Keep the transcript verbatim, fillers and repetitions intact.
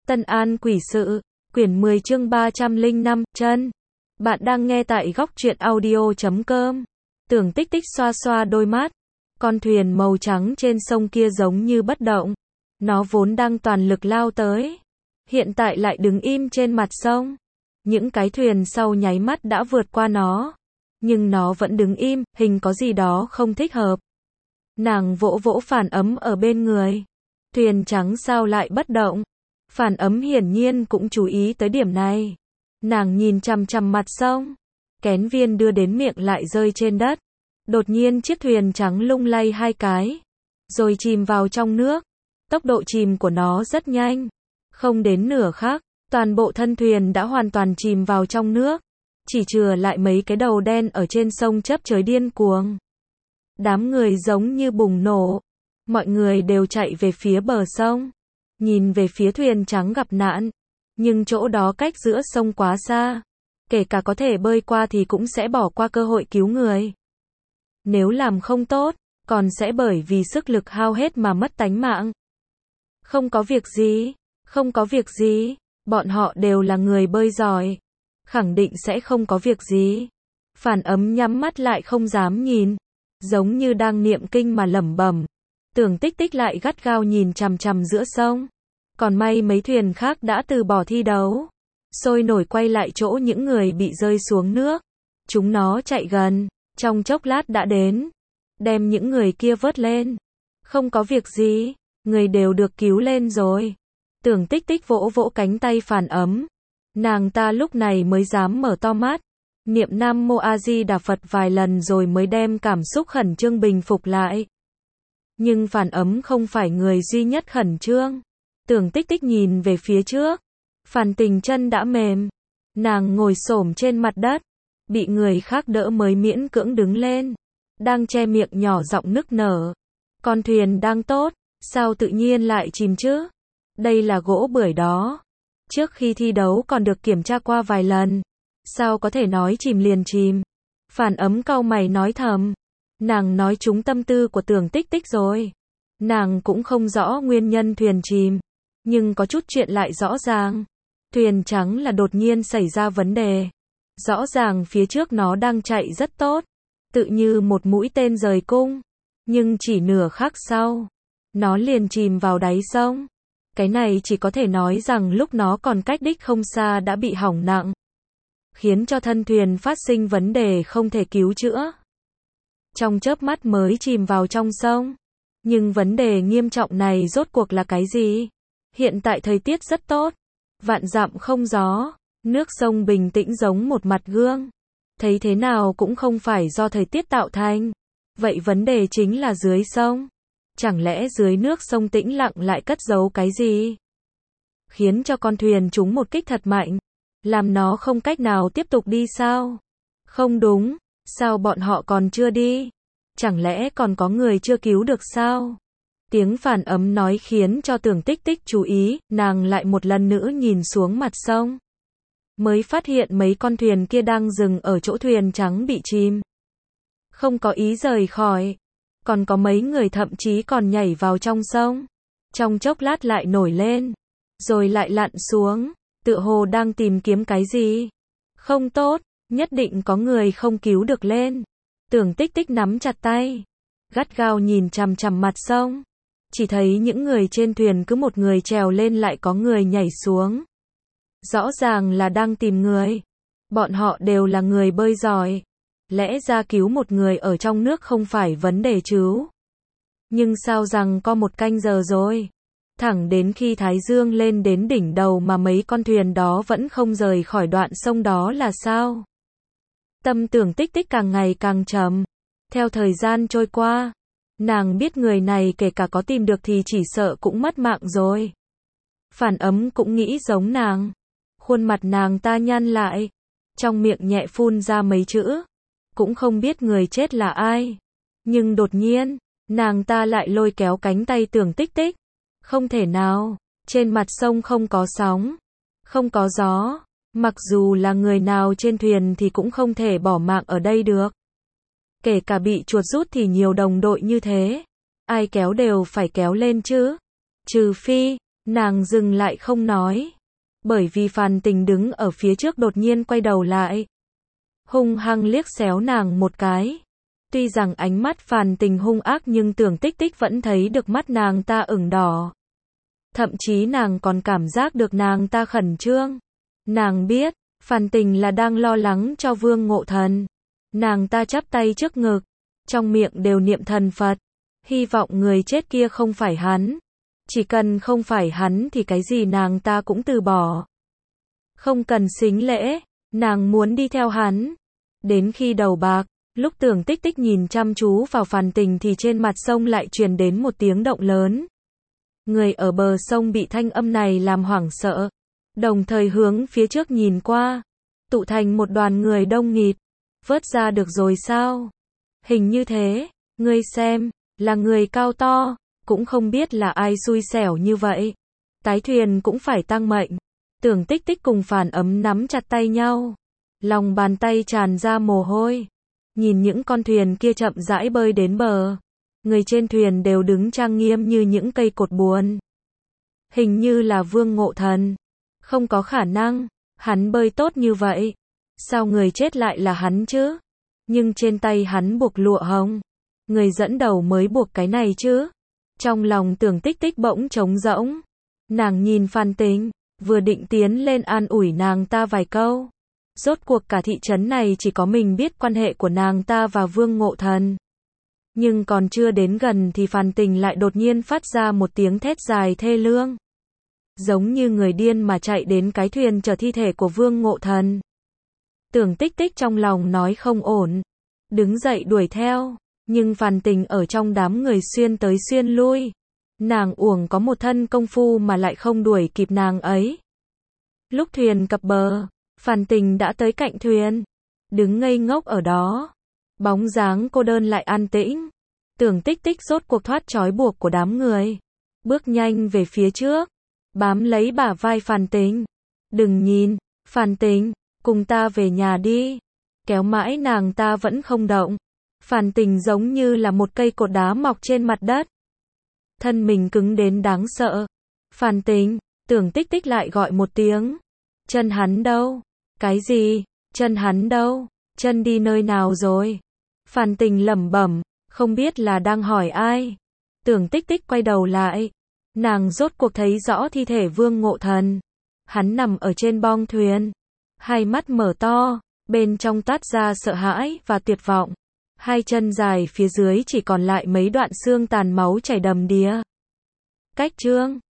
Tân An Quỷ Sự, quyển mười chương ba trăm lẻ năm, chân. Bạn đang nghe tại góc truyện audio chấm com. Tưởng Tích Tích xoa xoa đôi mắt. Con thuyền màu trắng trên sông kia giống như bất động. Nó vốn đang toàn lực lao tới. Hiện tại lại đứng im trên mặt sông. Những cái thuyền sau nháy mắt đã vượt qua nó. Nhưng nó vẫn đứng im, hình có gì đó không thích hợp. Nàng vỗ vỗ Phản Ấm ở bên người. Thuyền trắng sao lại bất động? Phản Ấm hiển nhiên cũng chú ý tới điểm này. Nàng nhìn chằm chằm mặt sông. Kén viên đưa đến miệng lại rơi trên đất. Đột nhiên chiếc thuyền trắng lung lay hai cái. Rồi chìm vào trong nước. Tốc độ chìm của nó rất nhanh. Không đến nửa khắc, toàn bộ thân thuyền đã hoàn toàn chìm vào trong nước. Chỉ chừa lại mấy cái đầu đen ở trên sông chớp chới điên cuồng. Đám người giống như bùng nổ. Mọi người đều chạy về phía bờ sông. Nhìn về phía thuyền trắng gặp nạn. Nhưng chỗ đó cách giữa sông quá xa. Kể cả có thể bơi qua thì cũng sẽ bỏ qua cơ hội cứu người. Nếu làm không tốt, còn sẽ bởi vì sức lực hao hết mà mất tánh mạng. Không có việc gì, không có việc gì, bọn họ đều là người bơi giỏi. Khẳng định sẽ không có việc gì. Phản Ấm nhắm mắt lại không dám nhìn. Giống như đang niệm kinh mà lẩm bẩm. Tưởng Tích Tích lại gắt gao nhìn chằm chằm giữa sông. Còn may mấy thuyền khác đã từ bỏ thi đấu. Sôi nổi quay lại chỗ những người bị rơi xuống nước. Chúng nó chạy gần, trong chốc lát đã đến. Đem những người kia vớt lên. Không có việc gì, người đều được cứu lên rồi. Tưởng Tích Tích vỗ vỗ cánh tay Phản Ấm. Nàng ta lúc này mới dám mở to mắt. Niệm Nam Mô A Di Đà Phật vài lần rồi mới đem cảm xúc khẩn trương bình phục lại. Nhưng Phản Ấm không phải người duy nhất khẩn trương. Tưởng Tích Tích nhìn về phía trước. Phản Tình chân đã mềm. Nàng ngồi xổm trên mặt đất. Bị người khác đỡ mới miễn cưỡng đứng lên. Đang che miệng nhỏ giọng nức nở. Con thuyền đang tốt, sao tự nhiên lại chìm chứ? Đây là gỗ bưởi đó. Trước khi thi đấu còn được kiểm tra qua vài lần. Sao có thể nói chìm liền chìm? Phản Ấm cau mày nói thầm. Nàng nói trúng tâm tư của Tưởng Tích Tích rồi. Nàng cũng không rõ nguyên nhân thuyền chìm. Nhưng có chút chuyện lại rõ ràng. Thuyền trắng là đột nhiên xảy ra vấn đề. Rõ ràng phía trước nó đang chạy rất tốt. Tự như một mũi tên rời cung. Nhưng chỉ nửa khắc sau. Nó liền chìm vào đáy sông. Cái này chỉ có thể nói rằng lúc nó còn cách đích không xa đã bị hỏng nặng. Khiến cho thân thuyền phát sinh vấn đề không thể cứu chữa. Trong chớp mắt mới chìm vào trong sông. Nhưng vấn đề nghiêm trọng này rốt cuộc là cái gì? Hiện tại thời tiết rất tốt. Vạn dặm không gió. Nước sông bình tĩnh giống một mặt gương. Thấy thế nào cũng không phải do thời tiết tạo thành. Vậy vấn đề chính là dưới sông. Chẳng lẽ dưới nước sông tĩnh lặng lại cất giấu cái gì? Khiến cho con thuyền trúng một kích thật mạnh. Làm nó không cách nào tiếp tục đi sao? Không đúng. Sao bọn họ còn chưa đi? Chẳng lẽ còn có người chưa cứu được sao? Tiếng Phản Ấm nói khiến cho Tưởng Tích Tích chú ý. Nàng lại một lần nữa nhìn xuống mặt sông. Mới phát hiện mấy con thuyền kia đang dừng ở chỗ thuyền trắng bị chìm. Không có ý rời khỏi. Còn có mấy người thậm chí còn nhảy vào trong sông. Trong chốc lát lại nổi lên. Rồi lại lặn xuống. Tựa hồ đang tìm kiếm cái gì. Không tốt. Nhất định có người không cứu được lên. Tưởng Tích Tích nắm chặt tay. Gắt gao nhìn chằm chằm mặt sông. Chỉ thấy những người trên thuyền cứ một người trèo lên lại có người nhảy xuống. Rõ ràng là đang tìm người. Bọn họ đều là người bơi giỏi. Lẽ ra cứu một người ở trong nước không phải vấn đề chứ. Nhưng sao rằng có một canh giờ rồi. Thẳng đến khi Thái Dương lên đến đỉnh đầu mà mấy con thuyền đó vẫn không rời khỏi đoạn sông đó là sao? Tâm Tưởng Tích Tích càng ngày càng trầm. Theo thời gian trôi qua. Nàng biết người này kể cả có tìm được thì chỉ sợ cũng mất mạng rồi. Phản Ấm cũng nghĩ giống nàng. Khuôn mặt nàng ta nhăn lại. Trong miệng nhẹ phun ra mấy chữ. Cũng không biết người chết là ai. Nhưng đột nhiên, nàng ta lại lôi kéo cánh tay Tưởng Tích Tích. Không thể nào, trên mặt sông không có sóng. Không có gió. Mặc dù là người nào trên thuyền thì cũng không thể bỏ mạng ở đây được. Kể cả bị chuột rút thì nhiều đồng đội như thế. Ai kéo đều phải kéo lên chứ. Trừ phi, Nàng dừng lại không nói. Bởi vì Phàn Tình đứng ở phía trước đột nhiên quay đầu lại. Hung hăng liếc xéo nàng một cái. Tuy rằng ánh mắt Phàn Tình hung ác nhưng Tưởng Tích Tích vẫn thấy được mắt nàng ta ửng đỏ. Thậm chí nàng còn cảm giác được nàng ta khẩn trương. Nàng biết, Phàn Tình là đang lo lắng cho Vương Ngộ Thần. Nàng ta chắp tay trước ngực, trong miệng đều niệm thần Phật. Hy vọng người chết kia không phải hắn. Chỉ cần không phải hắn thì cái gì nàng ta cũng từ bỏ. Không cần xính lễ, nàng muốn đi theo hắn. Đến khi đầu bạc, lúc Tưởng Tích Tích nhìn chăm chú vào Phàn Tình thì trên mặt sông lại truyền đến một tiếng động lớn. Người ở bờ sông bị thanh âm này làm hoảng sợ, đồng thời hướng phía trước nhìn qua, tụ thành một đoàn người đông nghịt. Vớt ra được rồi sao? Hình như thế, ngươi xem, là người cao to, cũng không biết là ai xui xẻo như vậy. Tái thuyền cũng phải tăng mệnh. Tưởng Tích Tích cùng Phàn Ấm nắm chặt tay nhau, lòng bàn tay tràn ra mồ hôi. Nhìn những con thuyền kia chậm rãi bơi đến bờ. Người trên thuyền đều đứng trang nghiêm như những cây cột buồn. Hình như là Vương Ngộ Thần. Không có khả năng, hắn bơi tốt như vậy. Sao người chết lại là hắn chứ? Nhưng trên tay hắn buộc lụa hồng. Người dẫn đầu mới buộc cái này chứ? Trong lòng Tưởng Tích Tích bỗng trống rỗng. Nàng nhìn Phàn Tình, vừa định tiến lên an ủi nàng ta vài câu. Rốt cuộc cả thị trấn này chỉ có mình biết quan hệ của nàng ta và Vương Ngộ Thần. Nhưng còn chưa đến gần thì Phàn Tình lại đột nhiên phát ra một tiếng thét dài thê lương. Giống như người điên mà chạy đến cái thuyền chở thi thể của Vương Ngộ Thần. Tưởng Tích Tích trong lòng nói không ổn. Đứng dậy đuổi theo. Nhưng Phàn Tình ở trong đám người xuyên tới xuyên lui. Nàng uổng có một thân công phu mà lại không đuổi kịp nàng ấy. Lúc thuyền cập bờ, Phàn Tình đã tới cạnh thuyền. Đứng ngây ngốc ở đó. Bóng dáng cô đơn lại an tĩnh. Tưởng Tích Tích rốt cuộc thoát trói buộc của đám người. Bước nhanh về phía trước. Bám lấy bả vai Phàn Tình. Đừng nhìn, Phàn Tình, cùng ta về nhà đi. Kéo mãi nàng ta vẫn không động. Phàn Tình giống như là một cây cột đá mọc trên mặt đất. Thân mình cứng đến đáng sợ. Phàn Tình, Tưởng Tích Tích lại gọi một tiếng. Chân hắn đâu? Cái gì? Chân hắn đâu? Chân đi nơi nào rồi? Phàn Tình lẩm bẩm, không biết là đang hỏi ai. Tưởng Tích Tích quay đầu lại. Nàng rốt cuộc thấy rõ thi thể Vương Ngộ Thần. Hắn nằm ở trên bong thuyền. Hai mắt mở to, bên trong toát ra sợ hãi và tuyệt vọng. Hai chân dài phía dưới chỉ còn lại mấy đoạn xương tàn máu chảy đầm đìa. Cách chương